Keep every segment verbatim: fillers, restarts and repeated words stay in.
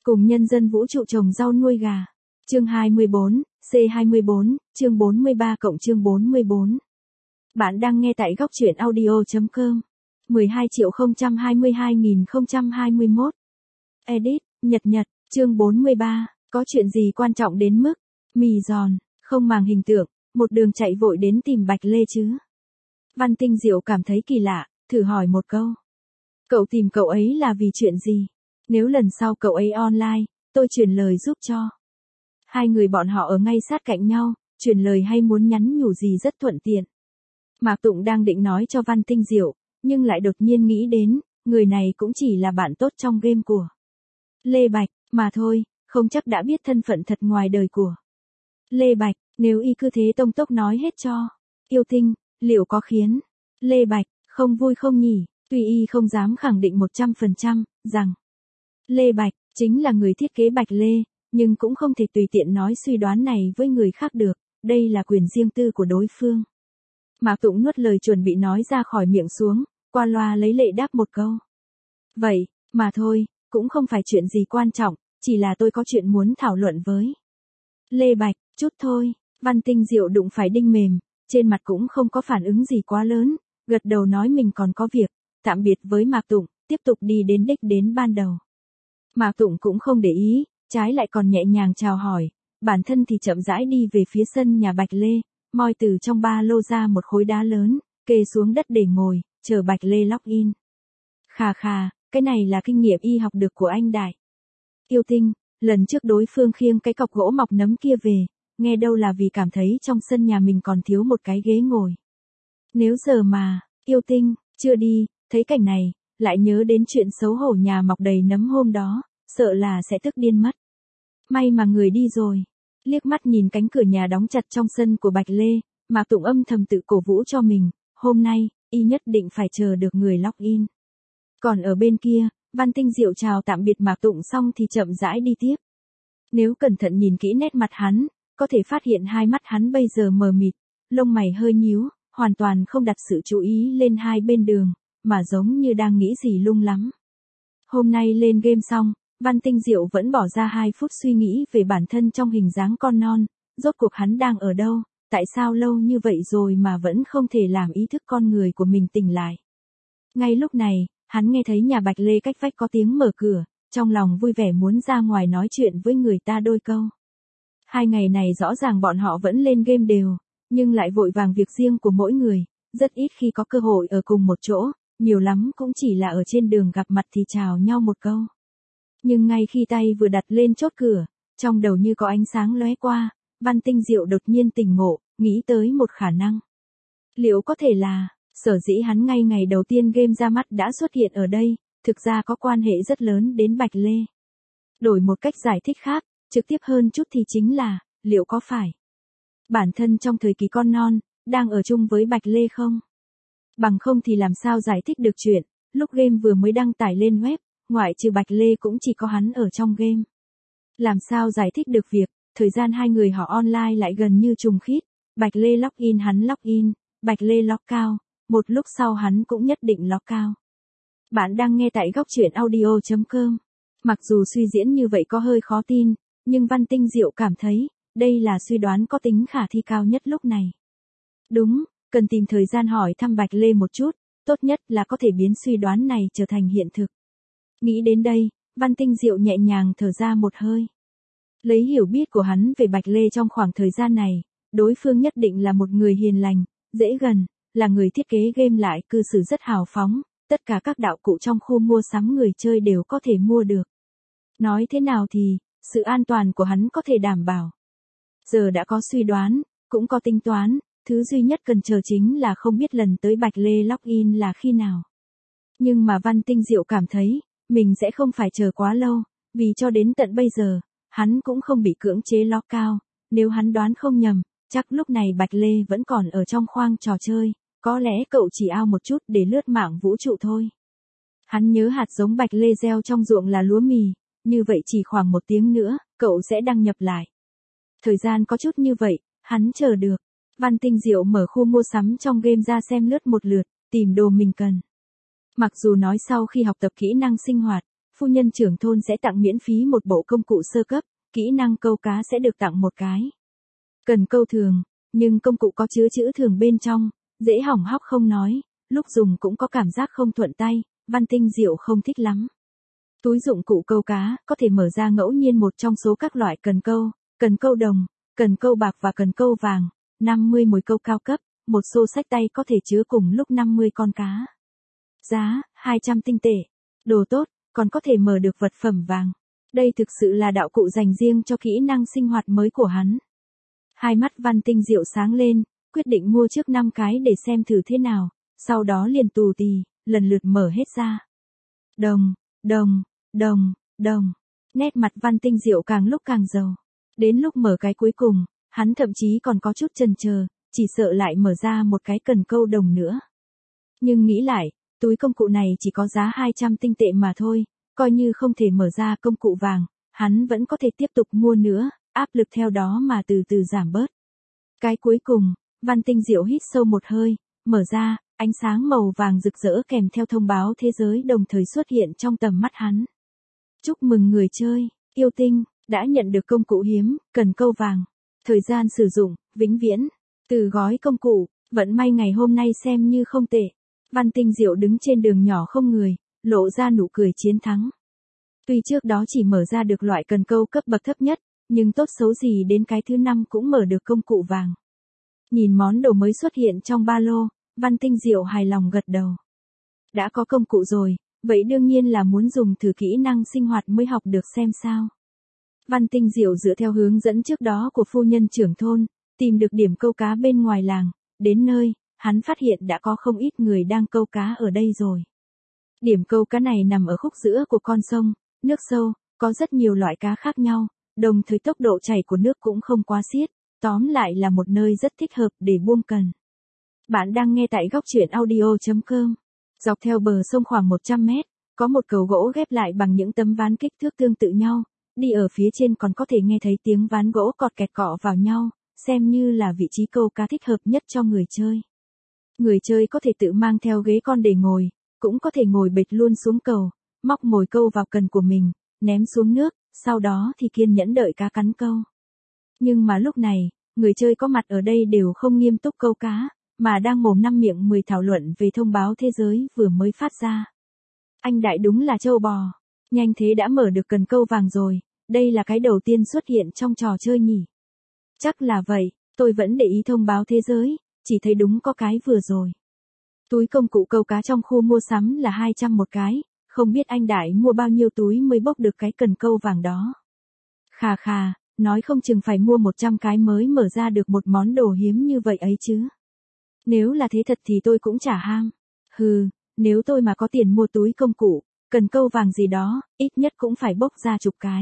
Cùng nhân dân vũ trụ trồng rau nuôi gà. Chương hai mươi bốn, C hai mươi bốn, chương bốn mươi ba cộng chương bốn mươi bốn. Bạn đang nghe tại góc truyện audio chấm com. mười hai triệu không trăm hai mươi hai nghìn không trăm hai mươi mốt. Edit, Nhật Nhật, chương bốn mươi ba, có chuyện gì quan trọng đến mức mì giòn, không màng hình tượng, một đường chạy vội đến tìm Bạch Lê chứ? Văn Tinh Diệu cảm thấy kỳ lạ, thử hỏi một câu. Cậu tìm cậu ấy là vì chuyện gì? Nếu lần sau cậu ấy online, tôi truyền lời giúp cho. Hai người bọn họ ở ngay sát cạnh nhau, truyền lời hay muốn nhắn nhủ gì rất thuận tiện. Mạc Tụng đang định nói cho Văn Tinh Diệu, nhưng lại đột nhiên nghĩ đến, người này cũng chỉ là bạn tốt trong game của Lê Bạch, mà thôi, không chắc đã biết thân phận thật ngoài đời của Lê Bạch. Nếu y cứ thế tông tốc nói hết cho Yêu Tinh, liệu có khiến Lê Bạch không vui không nhỉ? Tuy y không dám khẳng định một trăm phần trăm rằng Lê Bạch chính là người thiết kế Bạch Lê, nhưng cũng không thể tùy tiện nói suy đoán này với người khác được, đây là quyền riêng tư của đối phương. Mạc Tụng nuốt lời chuẩn bị nói ra khỏi miệng xuống, qua loa lấy lệ đáp một câu. Vậy, mà thôi, cũng không phải chuyện gì quan trọng, chỉ là tôi có chuyện muốn thảo luận với Lê Bạch, chút thôi. Văn Tinh Diệu đụng phải đinh mềm, trên mặt cũng không có phản ứng gì quá lớn, gật đầu nói mình còn có việc, tạm biệt với Mạc Tụng, tiếp tục đi đến đích đến ban đầu. Mạc Tụng cũng không để ý, trái lại còn nhẹ nhàng chào hỏi, bản thân thì chậm rãi đi về phía sân nhà Bạch Lê, moi từ trong ba lô ra một khối đá lớn, kê xuống đất để ngồi, chờ Bạch Lê login. Khà khà, cái này là kinh nghiệm y học được của anh Đại Yêu Tinh, lần trước đối phương khiêng cái cọc gỗ mọc nấm kia về, nghe đâu là vì cảm thấy trong sân nhà mình còn thiếu một cái ghế ngồi. Nếu giờ mà, Yêu Tinh, chưa đi, thấy cảnh này, lại nhớ đến chuyện xấu hổ nhà mọc đầy nấm hôm đó, sợ là sẽ tức điên mất. May mà người đi rồi. Liếc mắt nhìn cánh cửa nhà đóng chặt trong sân của Bạch Lê, Mạc Tụng âm thầm tự cổ vũ cho mình, hôm nay, y nhất định phải chờ được người login. Còn ở bên kia, Văn Tinh Diệu chào tạm biệt Mạc Tụng xong thì chậm rãi đi tiếp. Nếu cẩn thận nhìn kỹ nét mặt hắn, có thể phát hiện hai mắt hắn bây giờ mờ mịt, lông mày hơi nhíu, hoàn toàn không đặt sự chú ý lên hai bên đường, mà giống như đang nghĩ gì lung lắm. Hôm nay lên game xong, Văn Tinh Diệu vẫn bỏ ra hai phút suy nghĩ về bản thân trong hình dáng con non, rốt cuộc hắn đang ở đâu, tại sao lâu như vậy rồi mà vẫn không thể làm ý thức con người của mình tỉnh lại. Ngay lúc này, hắn nghe thấy nhà Bạch Lê cách vách có tiếng mở cửa, trong lòng vui vẻ muốn ra ngoài nói chuyện với người ta đôi câu. Hai ngày này rõ ràng bọn họ vẫn lên game đều, nhưng lại vội vàng việc riêng của mỗi người, rất ít khi có cơ hội ở cùng một chỗ, nhiều lắm cũng chỉ là ở trên đường gặp mặt thì chào nhau một câu. Nhưng ngay khi tay vừa đặt lên chốt cửa, trong đầu như có ánh sáng lóe qua, Văn Tinh Diệu đột nhiên tỉnh ngộ, nghĩ tới một khả năng. Liệu có thể là, sở dĩ hắn ngay ngày đầu tiên game ra mắt đã xuất hiện ở đây, thực ra có quan hệ rất lớn đến Bạch Lê. Đổi một cách giải thích khác, trực tiếp hơn chút thì chính là, liệu có phải bản thân trong thời kỳ con non, đang ở chung với Bạch Lê không? Bằng không thì làm sao giải thích được chuyện, lúc game vừa mới đăng tải lên web, ngoại trừ Bạch Lê cũng chỉ có hắn ở trong game. Làm sao giải thích được việc, thời gian hai người họ online lại gần như trùng khít, Bạch Lê login hắn login, Bạch Lê lock cao, một lúc sau hắn cũng nhất định lock cao. Bạn đang nghe tại góc truyện audio chấm com. Mặc dù suy diễn như vậy có hơi khó tin, nhưng Văn Tinh Diệu cảm thấy, đây là suy đoán có tính khả thi cao nhất lúc này. Đúng, cần tìm thời gian hỏi thăm Bạch Lê một chút, tốt nhất là có thể biến suy đoán này trở thành hiện thực. Nghĩ đến đây, Văn Tinh Diệu nhẹ nhàng thở ra một hơi. Lấy hiểu biết của hắn về Bạch Lê trong khoảng thời gian này, đối phương nhất định là một người hiền lành, dễ gần, là người thiết kế game lại cư xử rất hào phóng, tất cả các đạo cụ trong khu mua sắm người chơi đều có thể mua được. Nói thế nào thì, sự an toàn của hắn có thể đảm bảo. Giờ đã có suy đoán, cũng có tính toán, thứ duy nhất cần chờ chính là không biết lần tới Bạch Lê login là khi nào. Nhưng mà Văn Tinh Diệu cảm thấy, mình sẽ không phải chờ quá lâu, vì cho đến tận bây giờ, hắn cũng không bị cưỡng chế lock cao, nếu hắn đoán không nhầm, chắc lúc này Bạch Lê vẫn còn ở trong khoang trò chơi, có lẽ cậu chỉ ao một chút để lướt mạng vũ trụ thôi. Hắn nhớ hạt giống Bạch Lê gieo trong ruộng là lúa mì, như vậy chỉ khoảng một tiếng nữa, cậu sẽ đăng nhập lại. Thời gian có chút như vậy, hắn chờ được. Văn Tinh Diệu mở khu mua sắm trong game ra xem lướt một lượt, tìm đồ mình cần. Mặc dù nói sau khi học tập kỹ năng sinh hoạt, phu nhân trưởng thôn sẽ tặng miễn phí một bộ công cụ sơ cấp, kỹ năng câu cá sẽ được tặng một cái. Cần câu thường, nhưng công cụ có chứa chữ thường bên trong, dễ hỏng hóc không nói, lúc dùng cũng có cảm giác không thuận tay, Văn Tinh Diệu không thích lắm. Túi dụng cụ câu cá, có thể mở ra ngẫu nhiên một trong số các loại cần câu, cần câu đồng, cần câu bạc và cần câu vàng, năm mươi mồi câu cao cấp, một xô xách tay có thể chứa cùng lúc năm mươi con cá. Giá, hai trăm tinh tệ. Đồ tốt, còn có thể mở được vật phẩm vàng. Đây thực sự là đạo cụ dành riêng cho kỹ năng sinh hoạt mới của hắn. Hai mắt Văn Tinh Diệu sáng lên, quyết định mua trước năm cái để xem thử thế nào, sau đó liền tù tì, lần lượt mở hết ra. Đồng, đồng, đồng, đồng. Nét mặt Văn Tinh Diệu càng lúc càng giàu. Đến lúc mở cái cuối cùng, hắn thậm chí còn có chút chần chờ, chỉ sợ lại mở ra một cái cần câu đồng nữa. Nhưng nghĩ lại, túi công cụ này chỉ có giá hai trăm tinh tệ mà thôi, coi như không thể mở ra công cụ vàng, hắn vẫn có thể tiếp tục mua nữa, áp lực theo đó mà từ từ giảm bớt. Cái cuối cùng, Văn Tinh Diệu hít sâu một hơi, mở ra, ánh sáng màu vàng rực rỡ kèm theo thông báo thế giới đồng thời xuất hiện trong tầm mắt hắn. Chúc mừng người chơi, yêu tinh, đã nhận được công cụ hiếm, cần câu vàng. Thời gian sử dụng, vĩnh viễn. Từ gói công cụ, vận may ngày hôm nay xem như không tệ. Văn Tinh Diệu đứng trên đường nhỏ không người, lộ ra nụ cười chiến thắng. Tuy trước đó chỉ mở ra được loại cần câu cấp bậc thấp nhất, nhưng tốt xấu gì đến cái thứ năm cũng mở được công cụ vàng. Nhìn món đồ mới xuất hiện trong ba lô, Văn Tinh Diệu hài lòng gật đầu. Đã có công cụ rồi, vậy đương nhiên là muốn dùng thử kỹ năng sinh hoạt mới học được xem sao. Văn Tinh Diệu dựa theo hướng dẫn trước đó của phu nhân trưởng thôn, tìm được điểm câu cá bên ngoài làng, đến nơi, hắn phát hiện đã có không ít người đang câu cá ở đây rồi. Điểm câu cá này nằm ở khúc giữa của con sông, nước sâu, có rất nhiều loại cá khác nhau, đồng thời tốc độ chảy của nước cũng không quá xiết, tóm lại là một nơi rất thích hợp để buông cần. Bạn đang nghe tại góc truyện audio chấm com. Dọc theo bờ sông khoảng một trăm mét, có một cầu gỗ ghép lại bằng những tấm ván kích thước tương tự nhau, đi ở phía trên còn có thể nghe thấy tiếng ván gỗ cọt kẹt cọ vào nhau, xem như là vị trí câu cá thích hợp nhất cho người chơi. Người chơi có thể tự mang theo ghế con để ngồi, cũng có thể ngồi bệt luôn xuống cầu, móc mồi câu vào cần của mình, ném xuống nước, sau đó thì kiên nhẫn đợi cá cắn câu. Nhưng mà lúc này, người chơi có mặt ở đây đều không nghiêm túc câu cá, mà đang mồm năm miệng mười thảo luận về thông báo thế giới vừa mới phát ra. Anh đại đúng là trâu bò, nhanh thế đã mở được cần câu vàng rồi, đây là cái đầu tiên xuất hiện trong trò chơi nhỉ. Chắc là vậy, tôi vẫn để ý thông báo thế giới, chỉ thấy đúng có cái vừa rồi. Túi công cụ câu cá trong khu mua sắm là hai trăm một cái, không biết anh đại mua bao nhiêu túi mới bốc được cái cần câu vàng đó. Khà khà, nói không chừng phải mua một trăm cái mới mở ra được một món đồ hiếm như vậy ấy chứ. Nếu là thế thật thì tôi cũng chả ham. Hừ, nếu tôi mà có tiền mua túi công cụ, cần câu vàng gì đó, ít nhất cũng phải bốc ra chục cái.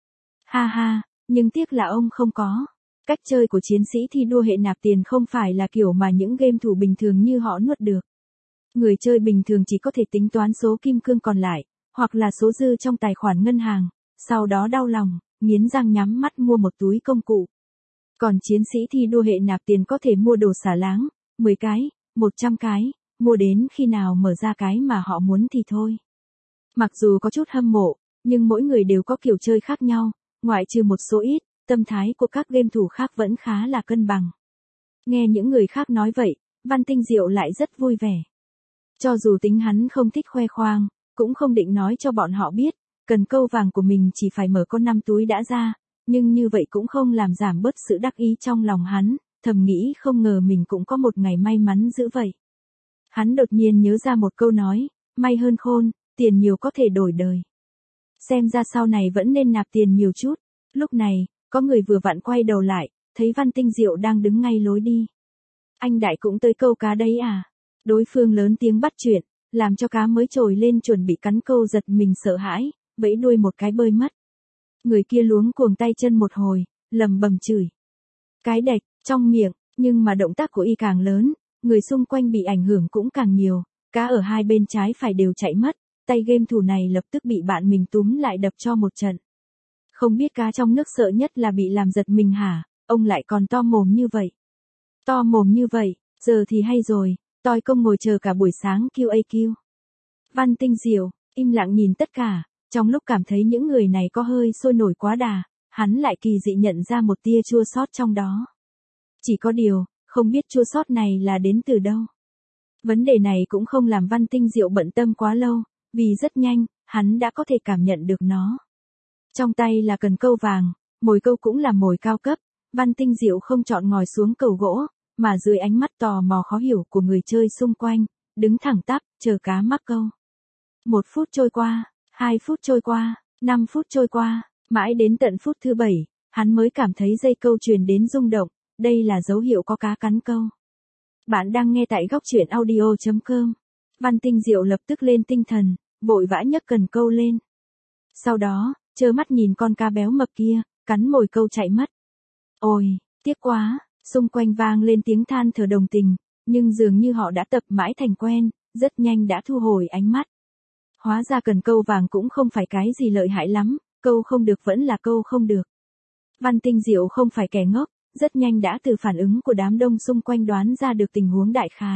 Ha ha, nhưng tiếc là ông không có. Cách chơi của chiến sĩ thi đua hệ nạp tiền không phải là kiểu mà những game thủ bình thường như họ nuốt được. Người chơi bình thường chỉ có thể tính toán số kim cương còn lại, hoặc là số dư trong tài khoản ngân hàng, sau đó đau lòng, nghiến răng nhắm mắt mua một túi công cụ. Còn chiến sĩ thi đua hệ nạp tiền có thể mua đồ xả láng, mười cái, một trăm cái, mua đến khi nào mở ra cái mà họ muốn thì thôi. Mặc dù có chút hâm mộ, nhưng mỗi người đều có kiểu chơi khác nhau, ngoại trừ một số ít, tâm thái của các game thủ khác vẫn khá là cân bằng. Nghe những người khác nói vậy, Văn Tinh Diệu lại rất vui vẻ. Cho dù tính hắn không thích khoe khoang, cũng không định nói cho bọn họ biết, cần câu vàng của mình chỉ phải mở con năm túi đã ra, nhưng như vậy cũng không làm giảm bớt sự đắc ý trong lòng hắn, thầm nghĩ không ngờ mình cũng có một ngày may mắn dữ vậy. Hắn đột nhiên nhớ ra một câu nói, may hơn khôn, tiền nhiều có thể đổi đời. Xem ra sau này vẫn nên nạp tiền nhiều chút. Lúc này, có người vừa vặn quay đầu lại, thấy Văn Tinh Diệu đang đứng ngay lối đi. Anh đại cũng tới câu cá đấy à? Đối phương lớn tiếng bắt chuyện, làm cho cá mới trồi lên chuẩn bị cắn câu giật mình sợ hãi, vẫy đuôi một cái bơi mất. Người kia luống cuồng tay chân một hồi, lầm bầm chửi. Cái đạch, trong miệng, nhưng mà động tác của y càng lớn, người xung quanh bị ảnh hưởng cũng càng nhiều, cá ở hai bên trái phải đều chạy mất, tay game thủ này lập tức bị bạn mình túm lại đập cho một trận. Không biết cá trong nước sợ nhất là bị làm giật mình hả, ông lại còn to mồm như vậy. To mồm như vậy, giờ thì hay rồi, toi công ngồi chờ cả buổi sáng Q A Q. Văn Tinh Diệu, im lặng nhìn tất cả, Trong lúc cảm thấy những người này có hơi sôi nổi quá đà, hắn lại kỳ dị nhận ra một tia chua xót trong đó. Chỉ có điều, không biết chua xót này là đến từ đâu. Vấn đề này cũng không làm Văn Tinh Diệu bận tâm quá lâu, vì rất nhanh, hắn đã có thể cảm nhận được nó. Trong tay là cần câu vàng, mồi câu cũng là mồi cao cấp, Văn Tinh Diệu không chọn ngồi xuống cầu gỗ, mà dưới ánh mắt tò mò khó hiểu của người chơi xung quanh, đứng thẳng tắp, chờ cá mắc câu. Một phút trôi qua, hai phút trôi qua, năm phút trôi qua, mãi đến tận phút thứ bảy, hắn mới cảm thấy dây câu truyền đến rung động, đây là dấu hiệu có cá cắn câu. Bạn đang nghe tại góc truyện audio chấm com. Văn Tinh Diệu lập tức lên tinh thần, vội vã nhấc cần câu lên. Sau đó, trơ mắt nhìn con cá béo mập kia, cắn mồi câu chạy mất. Ôi, tiếc quá, xung quanh vang lên tiếng than thở đồng tình, nhưng dường như họ đã tập mãi thành quen, rất nhanh đã thu hồi ánh mắt. Hóa ra cần câu vàng cũng không phải cái gì lợi hại lắm, câu không được vẫn là câu không được. Văn Tinh Diệu không phải kẻ ngốc, rất nhanh đã từ phản ứng của đám đông xung quanh đoán ra được tình huống đại khái.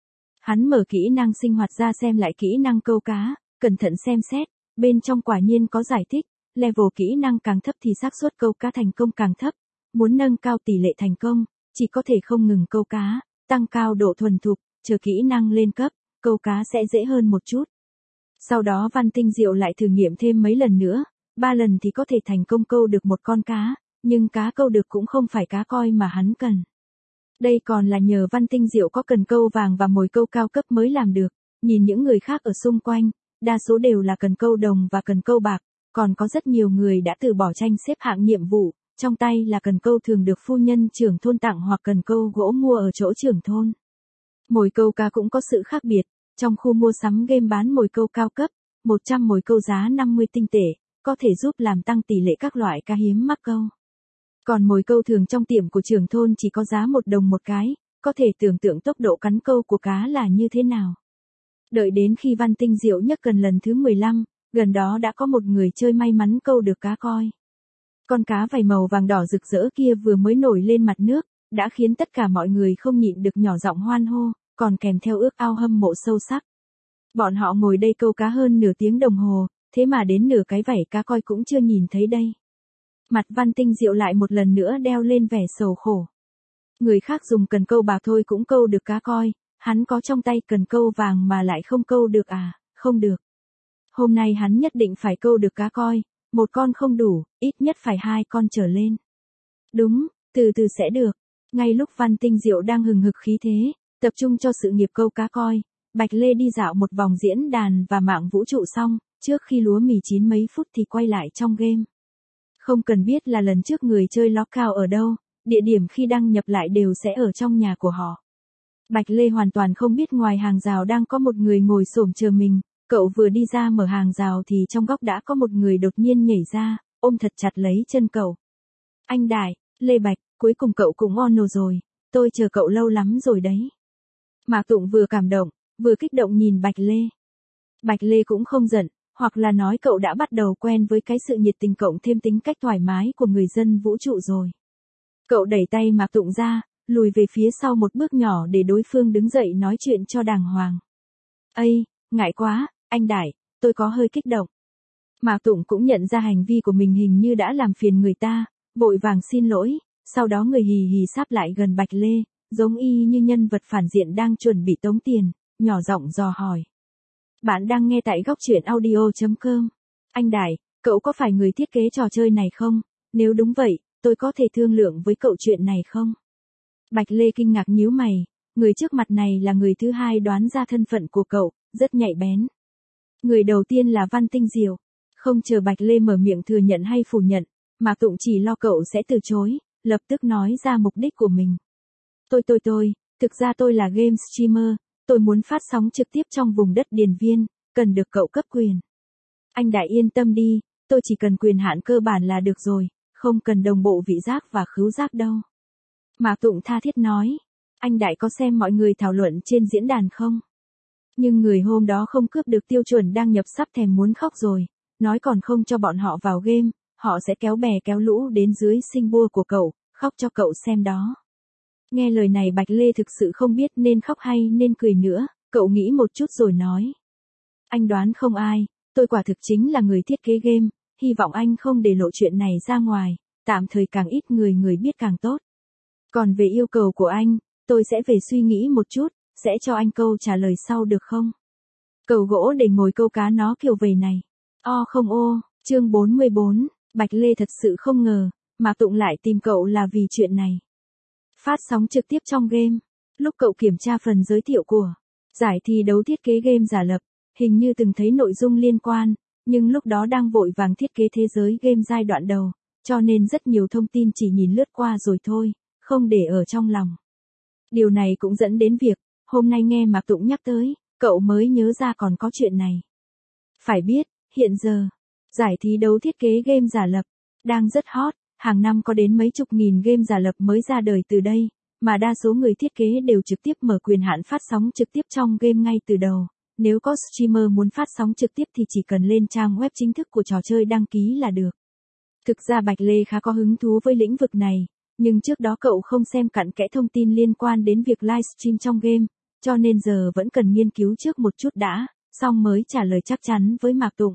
Hắn mở kỹ năng sinh hoạt ra xem lại kỹ năng câu cá, cẩn thận xem xét, bên trong quả nhiên có giải thích, level kỹ năng càng thấp thì xác suất câu cá thành công càng thấp, muốn nâng cao tỷ lệ thành công, chỉ có thể không ngừng câu cá, tăng cao độ thuần thục, chờ kỹ năng lên cấp, câu cá sẽ dễ hơn một chút. Sau đó Văn Tinh Diệu lại thử nghiệm thêm mấy lần nữa, ba lần thì có thể thành công câu được một con cá, nhưng cá câu được cũng không phải cá coi mà hắn cần. Đây còn là nhờ Văn Tinh Diệu có cần câu vàng và mồi câu cao cấp mới làm được, nhìn những người khác ở xung quanh, đa số đều là cần câu đồng và cần câu bạc, còn có rất nhiều người đã từ bỏ tranh xếp hạng nhiệm vụ, trong tay là cần câu thường được phu nhân trưởng thôn tặng hoặc cần câu gỗ mua ở chỗ trưởng thôn. Mồi câu cá cũng có sự khác biệt, trong khu mua sắm game bán mồi câu cao cấp, một trăm mồi câu giá năm mươi tinh tệ, có thể giúp làm tăng tỷ lệ các loại cá hiếm mắc câu. Còn mồi câu thường trong tiệm của trưởng thôn chỉ có giá một đồng một cái, có thể tưởng tượng tốc độ cắn câu của cá là như thế nào. Đợi đến khi Văn Tinh Diệu nhấc cần lần thứ mười lăm, gần đó đã có một người chơi may mắn câu được cá coi. Con cá vảy màu vàng đỏ rực rỡ kia vừa mới nổi lên mặt nước, đã khiến tất cả mọi người không nhịn được nhỏ giọng hoan hô, còn kèm theo ước ao hâm mộ sâu sắc. Bọn họ ngồi đây câu cá hơn nửa tiếng đồng hồ, thế mà đến nửa cái vảy cá coi cũng chưa nhìn thấy đây. Mặt Văn Tinh Diệu lại một lần nữa đeo lên vẻ sầu khổ. Người khác dùng cần câu bạc thôi cũng câu được cá coi, hắn có trong tay cần câu vàng mà lại không câu được à, không được. Hôm nay hắn nhất định phải câu được cá coi, một con không đủ, ít nhất phải hai con trở lên. Đúng, từ từ sẽ được. Ngay lúc Văn Tinh Diệu đang hừng hực khí thế, tập trung cho sự nghiệp câu cá coi, Bạch Lê đi dạo một vòng diễn đàn và mạng vũ trụ xong, trước khi lúa mì chín mấy phút thì quay lại trong game. Không cần biết là lần trước người chơi lockout ở đâu, địa điểm khi đăng nhập lại đều sẽ ở trong nhà của họ. Bạch Lê hoàn toàn không biết ngoài hàng rào đang có một người ngồi xổm chờ mình, cậu vừa đi ra mở hàng rào thì trong góc đã có một người đột nhiên nhảy ra, ôm thật chặt lấy chân cậu. Anh Đại, Lê Bạch, cuối cùng cậu cũng honor rồi, tôi chờ cậu lâu lắm rồi đấy. Mạc Tụng vừa cảm động, vừa kích động nhìn Bạch Lê. Bạch Lê cũng không giận, hoặc là nói cậu đã bắt đầu quen với cái sự nhiệt tình cộng thêm tính cách thoải mái của người dân vũ trụ rồi. Cậu đẩy tay Mạc Tụng ra, lùi về phía sau một bước nhỏ để đối phương đứng dậy nói chuyện cho đàng hoàng. Ây, ngại quá, anh Đại, tôi có hơi kích động. Mạc Tụng cũng nhận ra hành vi của mình hình như đã làm phiền người ta, vội vàng xin lỗi, sau đó người hì hì sáp lại gần Bạch Lê, giống y như nhân vật phản diện đang chuẩn bị tống tiền, nhỏ giọng dò hỏi. Bạn đang nghe tại góc truyện audio chấm com. Anh Đại, cậu có phải người thiết kế trò chơi này không? Nếu đúng vậy, tôi có thể thương lượng với cậu chuyện này không? Bạch Lê kinh ngạc nhíu mày, người trước mặt này là người thứ hai đoán ra thân phận của cậu, rất nhạy bén. Người đầu tiên là Văn Tinh Diệu. Không chờ Bạch Lê mở miệng thừa nhận hay phủ nhận, Mạc Tụng chỉ lo cậu sẽ từ chối, lập tức nói ra mục đích của mình. Tôi tôi tôi, thực ra tôi là game streamer, tôi muốn phát sóng trực tiếp trong vùng đất Điền Viên, cần được cậu cấp quyền. Anh Đại yên tâm đi, tôi chỉ cần quyền hạn cơ bản là được rồi, không cần đồng bộ vị giác và khứu giác đâu. Mạc Tụng tha thiết nói, anh Đại có xem mọi người thảo luận trên diễn đàn không? Nhưng người hôm đó không cướp được tiêu chuẩn đang nhập sắp thèm muốn khóc rồi, nói còn không cho bọn họ vào game, họ sẽ kéo bè kéo lũ đến dưới sinh bua của cậu, khóc cho cậu xem đó. Nghe lời này Bạch Lê thực sự không biết nên khóc hay nên cười nữa, cậu nghĩ một chút rồi nói. Anh đoán không ai, tôi quả thực chính là người thiết kế game, hy vọng anh không để lộ chuyện này ra ngoài, tạm thời càng ít người người biết càng tốt. Còn về yêu cầu của anh, tôi sẽ về suy nghĩ một chút, sẽ cho anh câu trả lời sau được không? Cầu gỗ để ngồi câu cá nó kiểu vầy này. O không ô, chương bốn mươi bốn, Bạch Lê thật sự không ngờ, Mạc Tụng lại tìm cậu là vì chuyện này. Phát sóng trực tiếp trong game. Lúc cậu kiểm tra phần giới thiệu của giải thi đấu thiết kế game giả lập, hình như từng thấy nội dung liên quan, nhưng lúc đó đang vội vàng thiết kế thế giới game giai đoạn đầu, cho nên rất nhiều thông tin chỉ nhìn lướt qua rồi thôi, không để ở trong lòng. Điều này cũng dẫn đến việc, hôm nay nghe Mạc Tụng nhắc tới, cậu mới nhớ ra còn có chuyện này. Phải biết, hiện giờ, giải thi đấu thiết kế game giả lập, đang rất hot, hàng năm có đến mấy chục nghìn game giả lập mới ra đời từ đây, mà đa số người thiết kế đều trực tiếp mở quyền hạn phát sóng trực tiếp trong game ngay từ đầu. Nếu có streamer muốn phát sóng trực tiếp thì chỉ cần lên trang web chính thức của trò chơi đăng ký là được. Thực ra Bạch Lê khá có hứng thú với lĩnh vực này, nhưng trước đó cậu không xem cặn kẽ thông tin liên quan đến việc livestream trong game, cho nên giờ vẫn cần nghiên cứu trước một chút đã, xong mới trả lời chắc chắn với Mạc Tụng.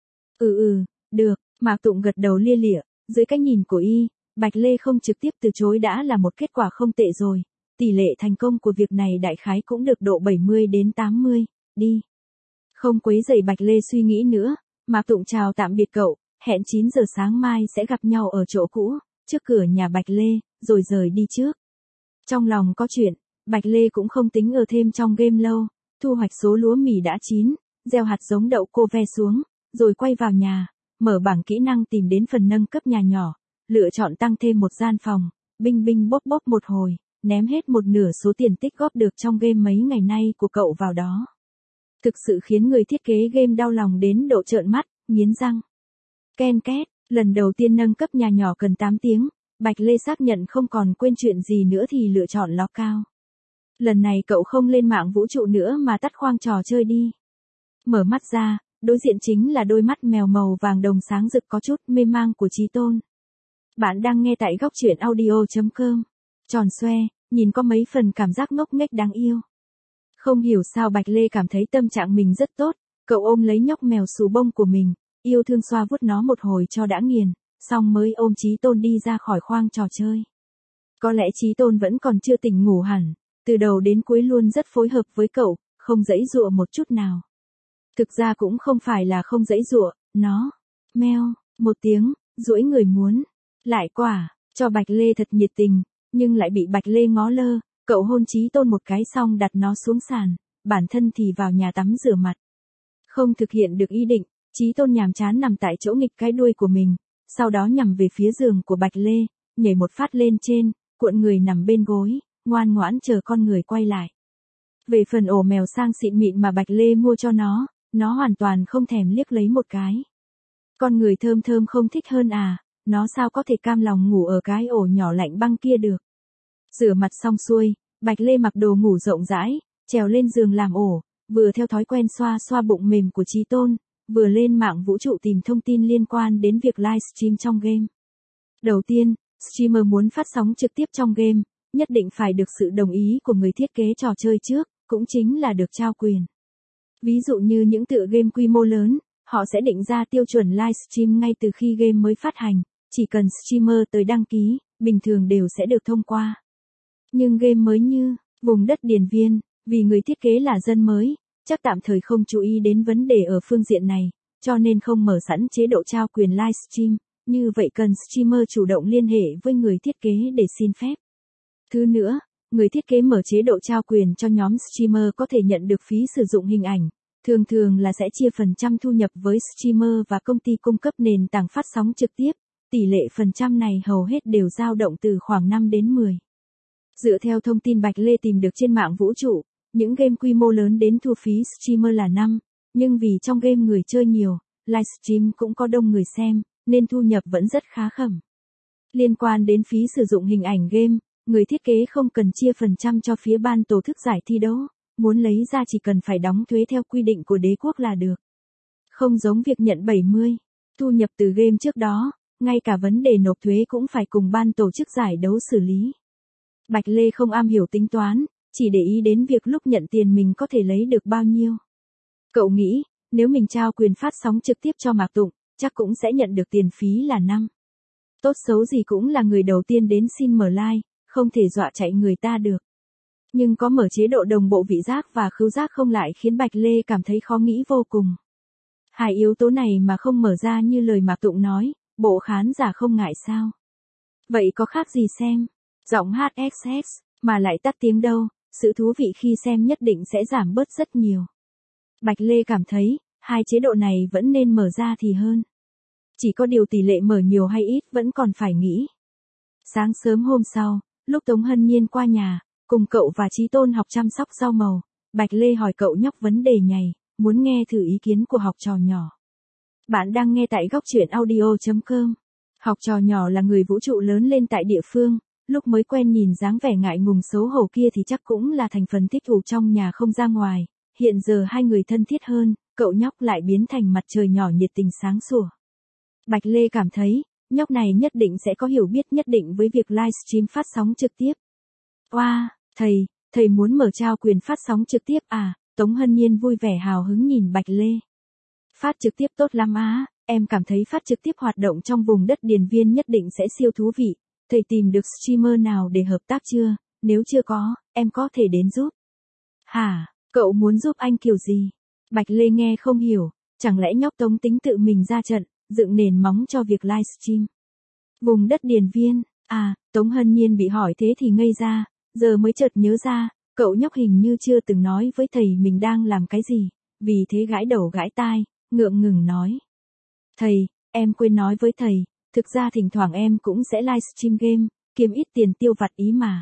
Ừ ừ, được, Mạc Tụng gật đầu lia lịa, dưới cái nhìn của y, Bạch Lê không trực tiếp từ chối đã là một kết quả không tệ rồi, tỷ lệ thành công của việc này đại khái cũng được độ bảy mươi đến tám mươi, đi. Không quấy rầy Bạch Lê suy nghĩ nữa, Mạc Tụng chào tạm biệt cậu, hẹn chín giờ sáng mai sẽ gặp nhau ở chỗ cũ, trước cửa nhà Bạch Lê, rồi rời đi trước. Trong lòng có chuyện, Bạch Lê cũng không tính ở thêm trong game lâu, thu hoạch số lúa mì đã chín, gieo hạt giống đậu cô ve xuống, rồi quay vào nhà, mở bảng kỹ năng tìm đến phần nâng cấp nhà nhỏ, lựa chọn tăng thêm một gian phòng, binh binh bốc bốc một hồi, ném hết một nửa số tiền tích góp được trong game mấy ngày nay của cậu vào đó. Thực sự khiến người thiết kế game đau lòng đến độ trợn mắt, nghiến răng. Ken két, lần đầu tiên nâng cấp nhà nhỏ cần tám tiếng, Bạch Lê xác nhận không còn quên chuyện gì nữa thì lựa chọn ló cao. Lần này cậu không lên mạng vũ trụ nữa mà tắt khoang trò chơi đi. Mở mắt ra, đối diện chính là đôi mắt mèo màu vàng đồng sáng rực có chút mê mang của Chí Tôn. Bạn đang nghe tại góc truyện audio chấm com. Tròn xoe, nhìn có mấy phần cảm giác ngốc nghếch đáng yêu. Không hiểu sao Bạch Lê cảm thấy tâm trạng mình rất tốt, cậu ôm lấy nhóc mèo xù bông của mình, yêu thương xoa vuốt nó một hồi cho đã nghiền, xong mới ôm Chí Tôn đi ra khỏi khoang trò chơi. Có lẽ Chí Tôn vẫn còn chưa tỉnh ngủ hẳn, từ đầu đến cuối luôn rất phối hợp với cậu, không giãy giụa một chút nào. Thực ra cũng không phải là không giãy giụa, nó, meo, một tiếng, duỗi người muốn, lại quả, cho Bạch Lê thật nhiệt tình, nhưng lại bị Bạch Lê ngó lơ, cậu hôn Chí Tôn một cái xong đặt nó xuống sàn, bản thân thì vào nhà tắm rửa mặt. Không thực hiện được ý định, Chí Tôn nhàm chán nằm tại chỗ nghịch cái đuôi của mình, sau đó nhằm về phía giường của Bạch Lê, nhảy một phát lên trên, cuộn người nằm bên gối, ngoan ngoãn chờ con người quay lại. Về phần ổ mèo sang xịn mịn mà Bạch Lê mua cho nó, nó hoàn toàn không thèm liếc lấy một cái. Con người thơm thơm không thích hơn à, nó sao có thể cam lòng ngủ ở cái ổ nhỏ lạnh băng kia được. Rửa mặt xong xuôi, Bạch Lê mặc đồ ngủ rộng rãi, trèo lên giường làm ổ, vừa theo thói quen xoa xoa bụng mềm của Chí Tôn, vừa lên mạng vũ trụ tìm thông tin liên quan đến việc livestream trong game. Đầu tiên, streamer muốn phát sóng trực tiếp trong game, nhất định phải được sự đồng ý của người thiết kế trò chơi trước, cũng chính là được trao quyền. Ví dụ như những tựa game quy mô lớn, họ sẽ định ra tiêu chuẩn livestream ngay từ khi game mới phát hành, chỉ cần streamer tới đăng ký, bình thường đều sẽ được thông qua. Nhưng game mới như vùng đất Điền Viên, vì người thiết kế là dân mới, chắc tạm thời không chú ý đến vấn đề ở phương diện này, cho nên không mở sẵn chế độ trao quyền livestream, như vậy cần streamer chủ động liên hệ với người thiết kế để xin phép. Thứ nữa, người thiết kế mở chế độ trao quyền cho nhóm streamer có thể nhận được phí sử dụng hình ảnh, thường thường là sẽ chia phần trăm thu nhập với streamer và công ty cung cấp nền tảng phát sóng trực tiếp, tỷ lệ phần trăm này hầu hết đều dao động từ khoảng năm đến mười. Dựa theo thông tin Bạch Lê tìm được trên mạng vũ trụ, những game quy mô lớn đến thu phí streamer là năm, nhưng vì trong game người chơi nhiều, livestream cũng có đông người xem, nên thu nhập vẫn rất khá khẩm. Liên quan đến phí sử dụng hình ảnh game, người thiết kế không cần chia phần trăm cho phía ban tổ chức giải thi đấu, muốn lấy ra chỉ cần phải đóng thuế theo quy định của đế quốc là được. Không giống việc nhận bảy mươi, thu nhập từ game trước đó, ngay cả vấn đề nộp thuế cũng phải cùng ban tổ chức giải đấu xử lý. Bạch Lê không am hiểu tính toán, chỉ để ý đến việc lúc nhận tiền mình có thể lấy được bao nhiêu. Cậu nghĩ, nếu mình trao quyền phát sóng trực tiếp cho Mạc Tụng, chắc cũng sẽ nhận được tiền phí là năm. Tốt xấu gì cũng là người đầu tiên đến xin mở like, không thể dọa chạy người ta được. Nhưng có mở chế độ đồng bộ vị giác và khứu giác không lại khiến Bạch Lê cảm thấy khó nghĩ vô cùng. Hai yếu tố này mà không mở ra như lời Mạc Tụng nói, bộ khán giả không ngại sao? Vậy có khác gì xem? Giọng hát ét ét, mà lại tắt tiếng đâu, sự thú vị khi xem nhất định sẽ giảm bớt rất nhiều. Bạch Lê cảm thấy, hai chế độ này vẫn nên mở ra thì hơn. Chỉ có điều tỷ lệ mở nhiều hay ít vẫn còn phải nghĩ. Sáng sớm hôm sau, lúc Tống Hân Nhiên qua nhà, cùng cậu và Chí Tôn học chăm sóc rau màu, Bạch Lê hỏi cậu nhóc vấn đề nhầy, muốn nghe thử ý kiến của học trò nhỏ. Bạn đang nghe tại góc truyện audio chấm com. Học trò nhỏ là người vũ trụ lớn lên tại địa phương, lúc mới quen nhìn dáng vẻ ngại ngùng xấu hổ kia thì chắc cũng là thành phần thích thú trong nhà không ra ngoài. Hiện giờ hai người thân thiết hơn, cậu nhóc lại biến thành mặt trời nhỏ nhiệt tình sáng sủa. Bạch Lê cảm thấy, nhóc này nhất định sẽ có hiểu biết nhất định với việc livestream phát sóng trực tiếp. Oa, wow, thầy, thầy muốn mở trao quyền phát sóng trực tiếp à? Tống Hân Nhiên vui vẻ hào hứng nhìn Bạch Lê. Phát trực tiếp tốt lắm á, em cảm thấy phát trực tiếp hoạt động trong vùng đất Điền Viên nhất định sẽ siêu thú vị. Thầy tìm được streamer nào để hợp tác chưa? Nếu chưa có, em có thể đến giúp. Hả, cậu muốn giúp anh kiểu gì? Bạch Lê nghe không hiểu, chẳng lẽ nhóc Tống tính tự mình ra trận, dựng nền móng cho việc livestream. Vùng đất Điền Viên, à, Tống Hân Nhiên bị hỏi thế thì ngây ra, giờ mới chợt nhớ ra, cậu nhóc hình như chưa từng nói với thầy mình đang làm cái gì, vì thế gãi đầu gãi tai, ngượng ngừng nói. Thầy, em quên nói với thầy, thực ra thỉnh thoảng em cũng sẽ livestream game, kiếm ít tiền tiêu vặt ý mà.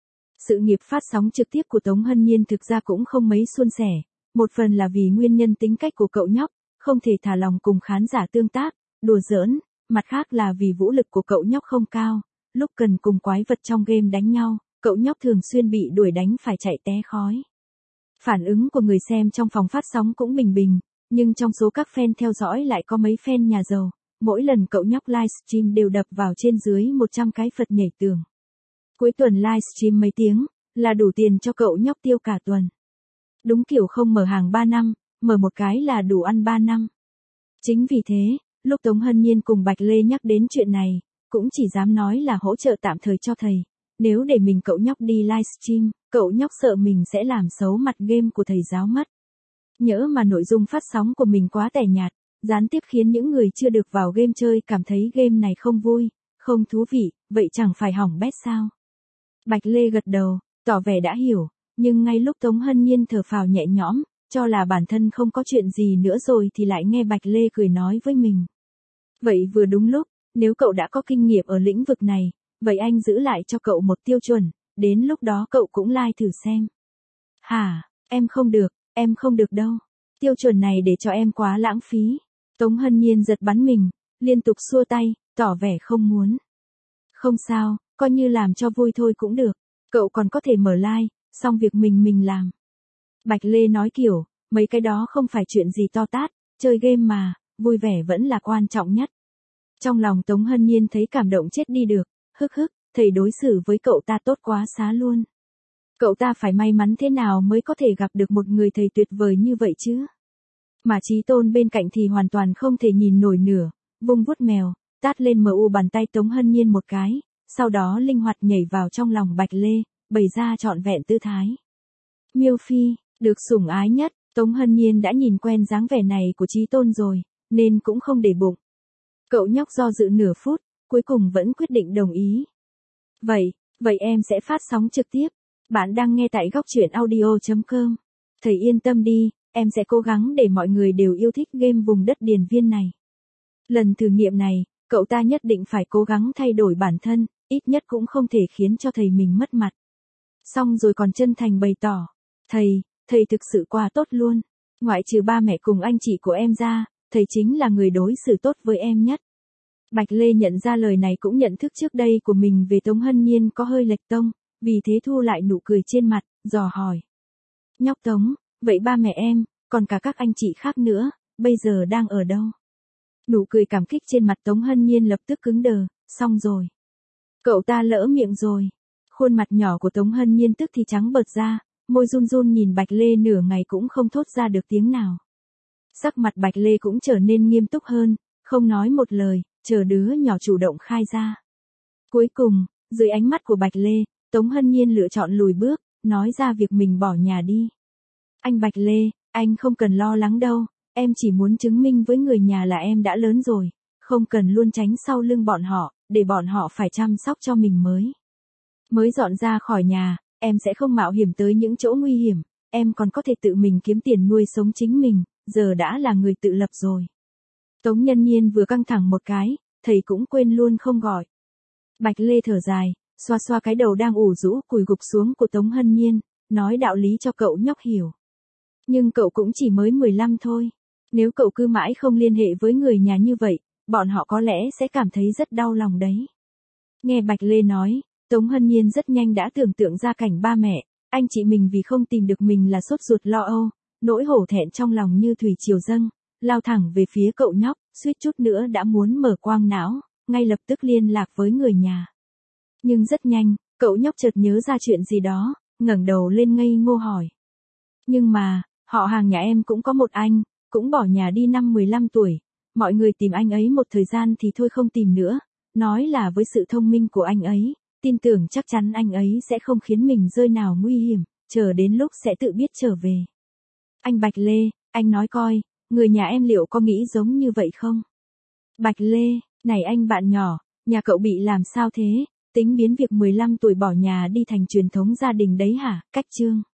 Sự nghiệp phát sóng trực tiếp của Tống Hân Nhiên thực ra cũng không mấy suôn sẻ, một phần là vì nguyên nhân tính cách của cậu nhóc, không thể thả lòng cùng khán giả tương tác, đùa giỡn, mặt khác là vì vũ lực của cậu nhóc không cao, lúc cần cùng quái vật trong game đánh nhau, cậu nhóc thường xuyên bị đuổi đánh phải chạy té khói. Phản ứng của người xem trong phòng phát sóng cũng bình bình, nhưng trong số các fan theo dõi lại có mấy fan nhà giàu, mỗi lần cậu nhóc livestream đều đập vào trên dưới một trăm cái Phật nhảy tường. Cuối tuần livestream mấy tiếng, là đủ tiền cho cậu nhóc tiêu cả tuần. Đúng kiểu không mở hàng ba năm, mở một cái là đủ ăn ba năm. Chính vì thế, lúc Tống Hân Nhiên cùng Bạch Lê nhắc đến chuyện này, cũng chỉ dám nói là hỗ trợ tạm thời cho thầy. Nếu để mình cậu nhóc đi livestream, cậu nhóc sợ mình sẽ làm xấu mặt game của thầy giáo mất. Nhỡ mà nội dung phát sóng của mình quá tẻ nhạt, gián tiếp khiến những người chưa được vào game chơi cảm thấy game này không vui, không thú vị, vậy chẳng phải hỏng bét sao? Bạch Lê gật đầu, tỏ vẻ đã hiểu, nhưng ngay lúc Tống Hân Nhiên thở phào nhẹ nhõm, cho là bản thân không có chuyện gì nữa rồi thì lại nghe Bạch Lê cười nói với mình. Vậy vừa đúng lúc, nếu cậu đã có kinh nghiệm ở lĩnh vực này, vậy anh giữ lại cho cậu một tiêu chuẩn, đến lúc đó cậu cũng like thử xem. Hả, em không được, em không được đâu. Tiêu chuẩn này để cho em quá lãng phí. Tống Hân Nhiên giật bắn mình, liên tục xua tay, tỏ vẻ không muốn. Không sao, coi như làm cho vui thôi cũng được. Cậu còn có thể mở like, xong việc mình mình làm. Bạch Lê nói kiểu, mấy cái đó không phải chuyện gì to tát, chơi game mà, vui vẻ vẫn là quan trọng nhất. Trong lòng Tống Hân Nhiên thấy cảm động chết đi được, hức hức, thầy đối xử với cậu ta tốt quá xá luôn. Cậu ta phải may mắn thế nào mới có thể gặp được một người thầy tuyệt vời như vậy chứ. Mà Chí Tôn bên cạnh thì hoàn toàn không thể nhìn nổi nửa, vung vuốt mèo, tát lên mờ u bàn tay Tống Hân Nhiên một cái, sau đó linh hoạt nhảy vào trong lòng Bạch Lê, bày ra trọn vẹn tư thái. Miêu Phi, được sủng ái nhất, Tống Hân Nhiên đã nhìn quen dáng vẻ này của Chí Tôn rồi, nên cũng không để bụng. Cậu nhóc do dự nửa phút, cuối cùng vẫn quyết định đồng ý. Vậy, vậy em sẽ phát sóng trực tiếp. Bạn đang nghe tại góc truyện audio chấm com. Thầy yên tâm đi, em sẽ cố gắng để mọi người đều yêu thích game vùng đất Điền Viên này. Lần thử nghiệm này, cậu ta nhất định phải cố gắng thay đổi bản thân, ít nhất cũng không thể khiến cho thầy mình mất mặt. Xong rồi còn chân thành bày tỏ, thầy, thầy thực sự quá tốt luôn. Ngoại trừ ba mẹ cùng anh chị của em ra, thầy chính là người đối xử tốt với em nhất. Bạch Lê nhận ra lời này cũng nhận thức trước đây của mình về Tống Hân Nhiên có hơi lệch tông, vì thế thu lại nụ cười trên mặt, dò hỏi. Nhóc Tống, vậy ba mẹ em, còn cả các anh chị khác nữa, bây giờ đang ở đâu? Nụ cười cảm kích trên mặt Tống Hân Nhiên lập tức cứng đờ, xong rồi. Cậu ta lỡ miệng rồi. Khuôn mặt nhỏ của Tống Hân Nhiên tức thì trắng bợt ra, môi run run nhìn Bạch Lê nửa ngày cũng không thốt ra được tiếng nào. Sắc mặt Bạch Lê cũng trở nên nghiêm túc hơn, không nói một lời, chờ đứa nhỏ chủ động khai ra. Cuối cùng, dưới ánh mắt của Bạch Lê, Tống Hân Nhiên lựa chọn lùi bước, nói ra việc mình bỏ nhà đi. Anh Bạch Lê, anh không cần lo lắng đâu, em chỉ muốn chứng minh với người nhà là em đã lớn rồi, không cần luôn tránh sau lưng bọn họ, để bọn họ phải chăm sóc cho mình mới. Mới dọn ra khỏi nhà, em sẽ không mạo hiểm tới những chỗ nguy hiểm, em còn có thể tự mình kiếm tiền nuôi sống chính mình, giờ đã là người tự lập rồi. Tống Nhân Nhiên vừa căng thẳng một cái, thầy cũng quên luôn không gọi. Bạch Lê thở dài, xoa xoa cái đầu đang ủ rũ cùi gục xuống của Tống Hân Nhiên, nói đạo lý cho cậu nhóc hiểu. Nhưng cậu cũng chỉ mới mười lăm thôi. Nếu cậu cứ mãi không liên hệ với người nhà như vậy, bọn họ có lẽ sẽ cảm thấy rất đau lòng đấy. Nghe Bạch Lê nói, Tống Hân Nhiên rất nhanh đã tưởng tượng ra cảnh ba mẹ, anh chị mình vì không tìm được mình là sốt ruột lo âu, nỗi hổ thẹn trong lòng như thủy triều dâng, lao thẳng về phía cậu nhóc, suýt chút nữa đã muốn mở quang não, ngay lập tức liên lạc với người nhà. Nhưng rất nhanh, cậu nhóc chợt nhớ ra chuyện gì đó, ngẩng đầu lên ngây ngô hỏi. Nhưng mà, họ hàng nhà em cũng có một anh, cũng bỏ nhà đi năm mười lăm tuổi, mọi người tìm anh ấy một thời gian thì thôi không tìm nữa, nói là với sự thông minh của anh ấy, tin tưởng chắc chắn anh ấy sẽ không khiến mình rơi nào nguy hiểm, chờ đến lúc sẽ tự biết trở về. Anh Bạch Lê, anh nói coi, người nhà em liệu có nghĩ giống như vậy không? Bạch Lê, này anh bạn nhỏ, nhà cậu bị làm sao thế, tính biến việc mười lăm tuổi bỏ nhà đi thành truyền thống gia đình đấy hả? Cách chương.